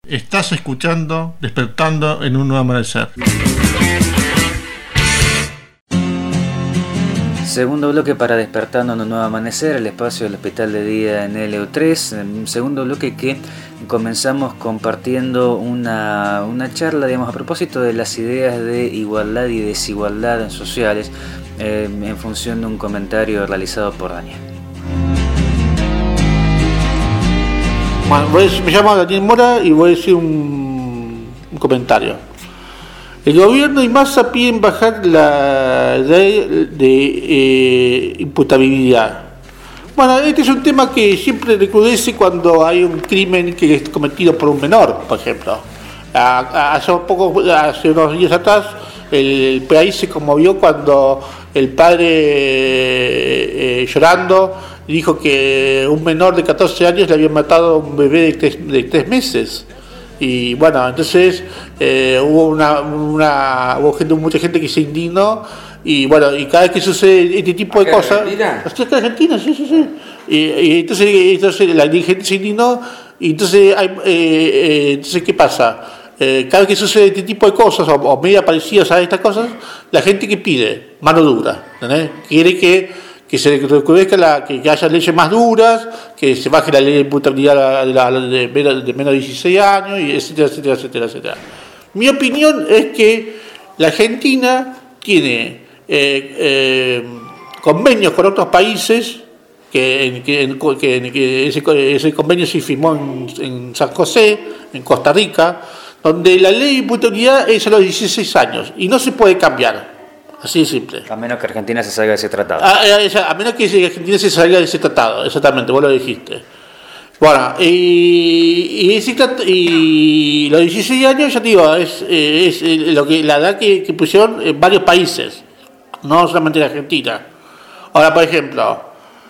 Estás escuchando Despertando en un Nuevo Amanecer. Segundo bloque para Despertando en un Nuevo Amanecer, el espacio del Hospital de Día en LU3. Un segundo bloque que comenzamos compartiendo una charla, digamos, a propósito de las ideas de igualdad y desigualdad sociales, en función de un comentario realizado por Daniel. Bueno, me llamo Daniel Mora y voy a decir un comentario. El gobierno y Massa piden bajar la ley de imputabilidad. Bueno, este es un tema que siempre recrudece cuando hay un crimen que es cometido por un menor, por ejemplo. Hace unos días atrás, el país se conmovió cuando el padre, llorando, dijo que un menor de 14 años le había matado a un bebé de 3 meses. Y bueno, entonces hubo mucha gente que se indignó. Y bueno, y cada vez que sucede este tipo de cosas. ¿Argentina? ¿Acá en Argentina? Sí. Y entonces la gente se indignó. Y entonces, entonces ¿qué pasa? Cada vez que sucede este tipo de cosas, o medio parecidas a estas cosas, la gente que pide mano dura, ¿entendés? Quiere que se recrudezca, que haya leyes más duras, que se baje la ley de imputabilidad de menos de 16 años, y etcétera. Mi opinión es que la Argentina tiene convenios con otros países, que ese convenio se firmó en San José, en Costa Rica, donde la ley de imputabilidad es a los 16 años y no se puede cambiar. Así de simple. A menos que Argentina se salga de ese tratado. A menos que Argentina se salga de ese tratado, exactamente, vos lo dijiste. Bueno, y los 16 años, ya te digo, es la edad que pusieron en varios países, no solamente en Argentina. Ahora, por ejemplo,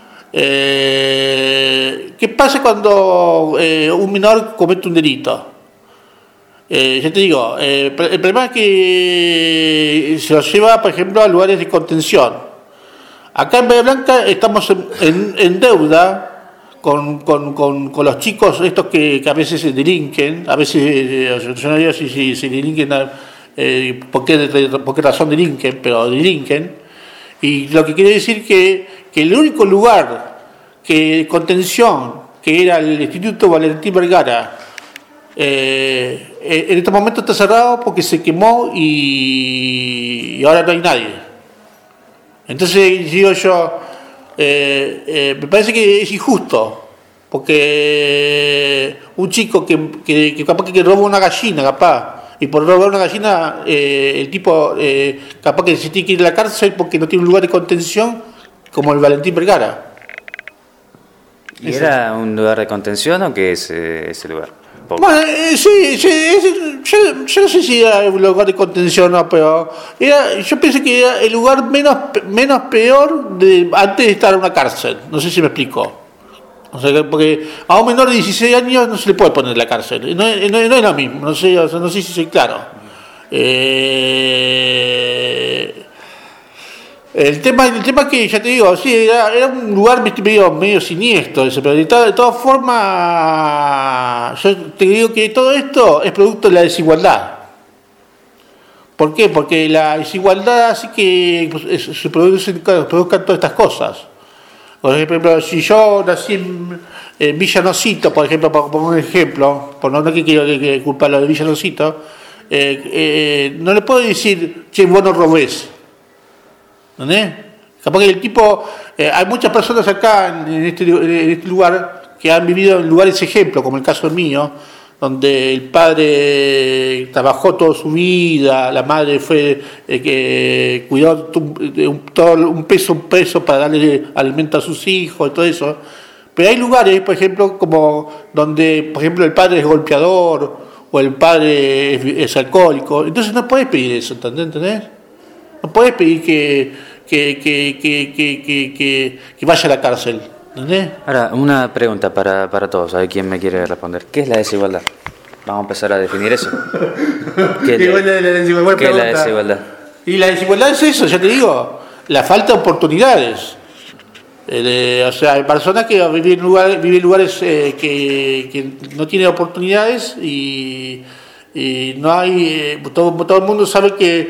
¿qué pasa cuando un menor comete un delito? Ya te digo, el problema es que se los lleva, por ejemplo, a lugares de contención. Acá en Bahía Blanca estamos en deuda con los chicos estos que a veces se delinquen, a veces, yo no digo si delinquen, por qué razón delinquen, pero delinquen. Y lo que quiere decir que el único lugar de contención, que era el Instituto Valentín Vergara, en este momento está cerrado porque se quemó y ahora no hay nadie. Entonces digo yo, me parece que es injusto, porque un chico que capaz que roba una gallina, y por robar una gallina el tipo capaz que se tiene que ir a la cárcel porque no tiene un lugar de contención como el Valentín Vergara. ¿Y era un lugar de contención o qué es ese lugar? Bueno, sí, yo no sé si era un lugar de contención o no, pero yo pensé que era el lugar menos peor antes de estar en una cárcel. No sé si me explico. O sea, porque a un menor de 16 años no se le puede poner en la cárcel. No es lo mismo, no sé si soy claro. El tema que ya te digo, sí, era un lugar medio siniestro ese, pero de todas formas, yo te digo que todo esto es producto de la desigualdad. ¿Por qué? Porque la desigualdad hace que se produzcan todas estas cosas. Por ejemplo, si yo nací en Villanocito, por ejemplo, por un ejemplo, por no que quiero culparlo de Villanocito, no le puedo decir, che, vos no robés. ¿Entendés? Capaz que el tipo, hay muchas personas acá en este lugar que han vivido en lugares ejemplo, como el caso mío, donde el padre trabajó toda su vida, la madre fue que cuidó un peso para darle alimento a sus hijos y todo eso. Pero hay lugares, por ejemplo, como donde, por ejemplo, el padre es golpeador o el padre es alcohólico. Entonces no puedes pedir eso, ¿entendés? No puedes pedir que vaya a la cárcel, ¿entendés? Ahora, una pregunta para todos, a ver quién me quiere responder. ¿Qué es la desigualdad? Vamos a empezar a definir eso. ¿Qué es la desigualdad? Y la desigualdad es eso, ya te digo, la falta de oportunidades. O sea, hay personas que viven en lugares que no tienen oportunidades y no hay... todo el mundo sabe que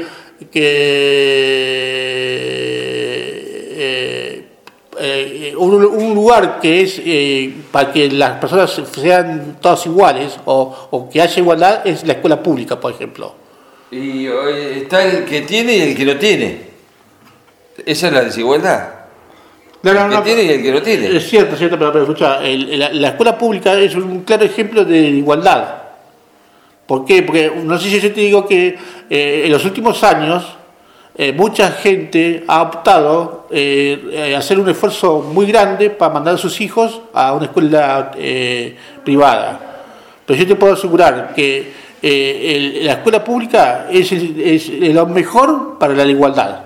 un lugar que es para que las personas sean todas iguales o que haya igualdad es la escuela pública, por ejemplo. Y está el que tiene y el que no tiene. Esa es la desigualdad. El que tiene y el que no tiene. Es cierto, pero escucha, la escuela pública es un claro ejemplo de igualdad. ¿Por qué? Porque no sé si yo te digo que en los últimos años mucha gente ha optado a hacer un esfuerzo muy grande para mandar a sus hijos a una escuela privada. Pero yo te puedo asegurar que la escuela pública es lo mejor para la igualdad.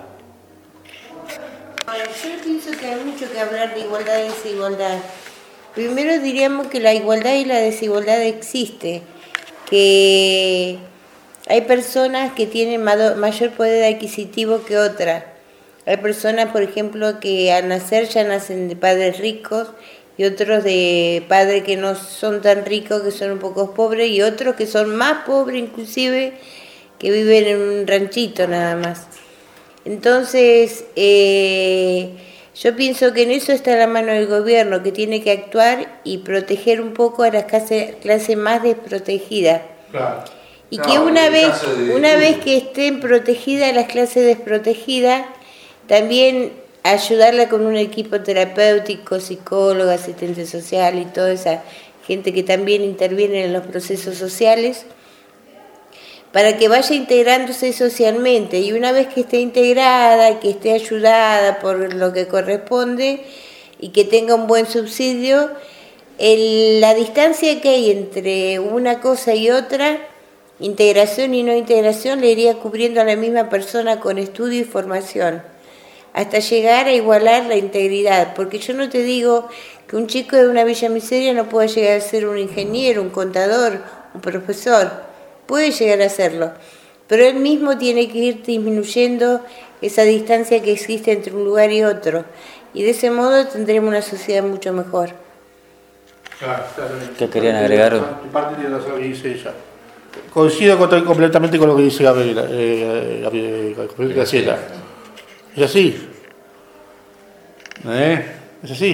Yo pienso que hay mucho que hablar de igualdad y desigualdad. Primero diríamos que la igualdad y la desigualdad existe, que hay personas que tienen mayor poder adquisitivo que otras. Hay personas, por ejemplo, que al nacer ya nacen de padres ricos y otros de padres que no son tan ricos, que son un poco pobres, y otros que son más pobres inclusive, que viven en un ranchito nada más. Entonces, yo pienso que en eso está la mano del gobierno, que tiene que actuar y proteger un poco a las clases más desprotegidas. Claro. Y que una vez que estén protegidas las clases desprotegidas, también ayudarla con un equipo terapéutico, psicólogo, asistente social y toda esa gente que también interviene en los procesos sociales, para que vaya integrándose socialmente, y una vez que esté integrada, que esté ayudada por lo que corresponde y que tenga un buen subsidio, la distancia que hay entre una cosa y otra, integración y no integración, le iría cubriendo a la misma persona con estudio y formación, hasta llegar a igualar la integridad, porque yo no te digo que un chico de una Villa Miseria no pueda llegar a ser un ingeniero, un contador, un profesor. Puede llegar a hacerlo, pero él mismo tiene que ir disminuyendo esa distancia que existe entre un lugar y otro, y de ese modo tendremos una sociedad mucho mejor. Claro. ¿Qué querían agregar? Parte tiene razón lo que dice ella. Coincido completamente con lo que dice Gabriela, Graciela. Es así. Es así.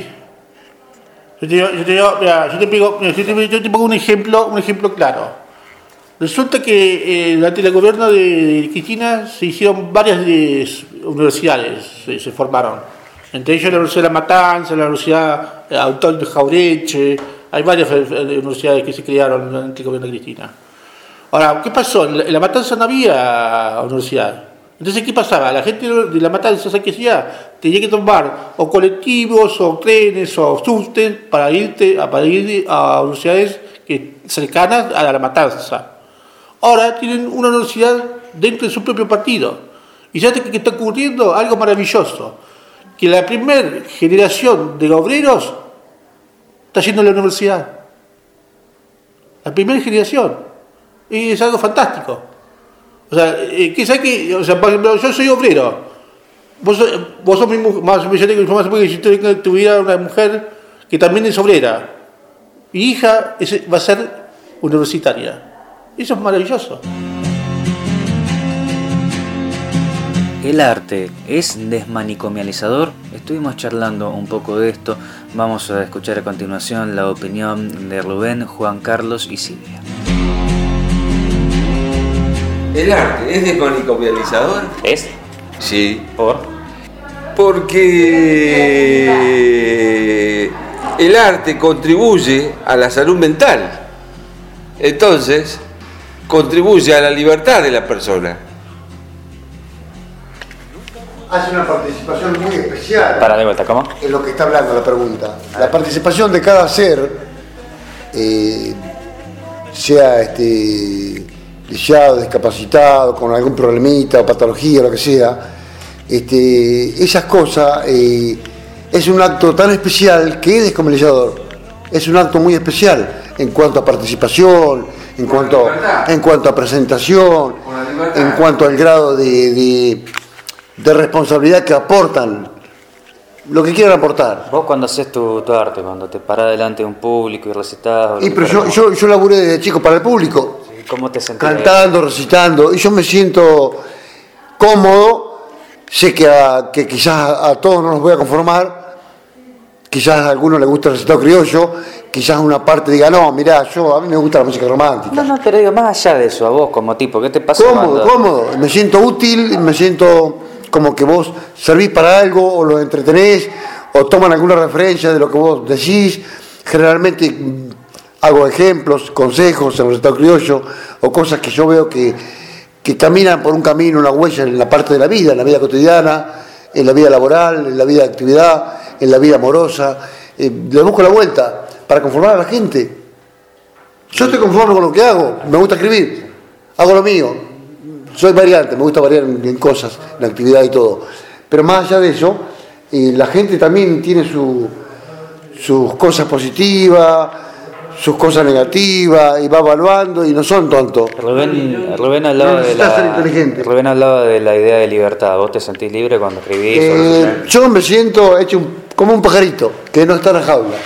Yo te pongo un ejemplo claro. Resulta que durante el gobierno de Cristina se hicieron varias universidades, se formaron. Entre ellas la Universidad de La Matanza, la Universidad Autónoma de Jaureche, hay varias universidades que se crearon durante el gobierno de Cristina. Ahora, ¿qué pasó? En La Matanza no había universidad. Entonces, ¿qué pasaba? La gente de La Matanza, ¿sabes qué hacía? Tenía que tomar o colectivos, o trenes, o subtes para ir a universidades cercanas a La Matanza. Ahora tienen una universidad dentro de su propio partido. Y ya que está ocurriendo algo maravilloso, que la primera generación de obreros está yendo a la universidad. La primera generación. Y es algo fantástico. O sea, por ejemplo, yo soy obrero. Vos sos mi mujer, más yo tengo información porque si tuviera una mujer que también es obrera, mi hija va a ser universitaria. Eso es maravilloso. ¿El arte es desmanicomializador? Estuvimos charlando un poco de esto. Vamos a escuchar a continuación la opinión de Rubén, Juan Carlos y Silvia. ¿El arte es desmanicomializador? ¿Es? Sí. Porque el arte contribuye a la salud mental. Entonces, contribuye a la libertad de la persona. Hace una participación muy especial. Para de vuelta, ¿cómo? En lo que está hablando la pregunta. La participación de cada ser, sea lisiado, discapacitado, con algún problemita o patología, lo que sea, esas cosas, es un acto tan especial que es descomunalizador. Es un acto muy especial en cuanto a participación, en cuanto a presentación, en cuanto al grado de responsabilidad que aportan lo que quieran aportar. Vos cuando haces tu arte, cuando te parás delante de un público y recitas... Pero yo laburé desde chico para el público. ¿Cómo te sentís? Cantando, recitando, y yo me siento cómodo. Sé que quizás a todos no nos voy a conformar, quizás a algunos les gusta el recitado criollo, quizás una parte diga, no, mirá, a mí me gusta la música romántica. No, pero digo, más allá de eso, a vos como tipo, ¿qué te pasa? Cómodo, me siento útil, me siento como que vos servís para algo, o los entretenés, o toman alguna referencia de lo que vos decís. Generalmente hago ejemplos, consejos en el recitado criollo, o cosas que yo veo que caminan por un camino, una huella en la parte de la vida cotidiana, en la vida laboral, en la vida de actividad, en la vida amorosa. Le busco la vuelta para conformar a la gente. Yo estoy conforme con lo que hago, me gusta escribir, hago lo mío, soy variante, me gusta variar en cosas, en actividad y todo. Pero más allá de eso, la gente también tiene sus cosas positivas, sus cosas negativas, y va evaluando, y no son tontos. Rubén hablaba de la idea de libertad. ¿Vos te sentís libre cuando escribís? Yo me siento hecho como un pajarito que no está en la jaula.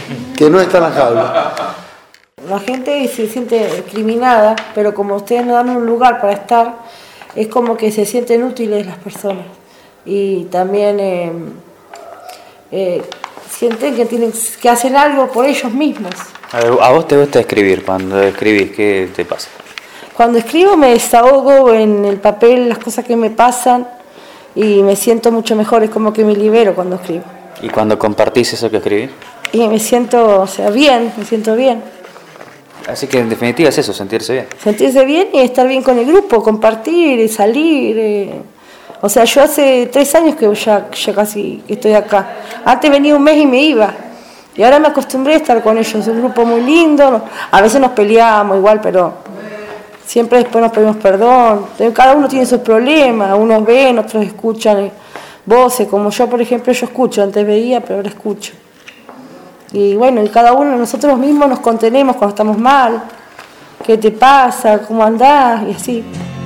La gente se siente discriminada, pero como ustedes no dan un lugar para estar, es como que se sienten útiles las personas. Y también sienten que tienen que hacer algo por ellos mismos. ¿A vos te gusta escribir? Cuando escribís, ¿qué te pasa? Cuando escribo me desahogo en el papel, las cosas que me pasan, y me siento mucho mejor, es como que me libero cuando escribo. ¿Y cuando compartís eso que escribís? Y me siento, me siento bien. Así que en definitiva es eso, sentirse bien. Sentirse bien y estar bien con el grupo, compartir, salir. Yo hace 3 años que ya casi estoy acá. Antes venía un mes y me iba. Y ahora me acostumbré a estar con ellos. Es un grupo muy lindo. A veces nos peleamos igual, pero siempre después nos pedimos perdón. Cada uno tiene sus problemas. Unos ven, otros escuchan voces. Como yo, por ejemplo, yo escucho. Antes veía, pero ahora escucho. Y bueno, y cada uno de nosotros mismos nos contenemos cuando estamos mal. ¿Qué te pasa? ¿Cómo andás? Y así.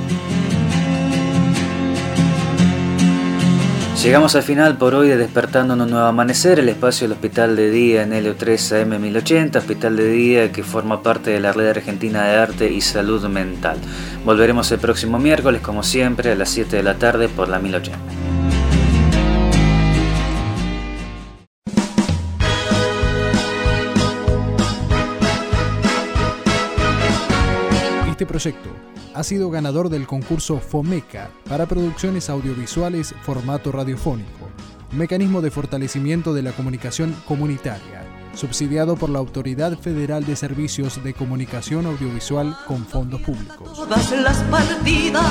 Llegamos al final por hoy de Despertando en un Nuevo Amanecer, el espacio del Hospital de Día en Helio3 AM 1080, Hospital de Día que forma parte de la Red Argentina de Arte y Salud Mental. Volveremos el próximo miércoles, como siempre, a las 7 de la tarde por la 1080. Este proyecto ha sido ganador del concurso FOMECA para producciones audiovisuales formato radiofónico, un mecanismo de fortalecimiento de la comunicación comunitaria, subsidiado por la Autoridad Federal de Servicios de Comunicación Audiovisual con fondos públicos. Todas las partidas,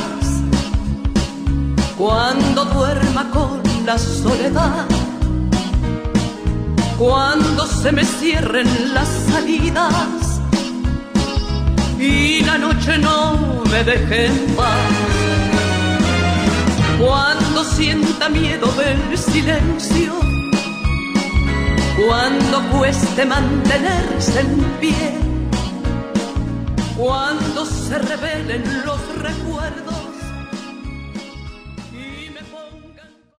cuando duerma con la soledad, cuando se me cierren las salidas y la noche no me deje en paz, cuando sienta miedo del silencio, cuando cueste mantenerse en pie, cuando se revelen los recuerdos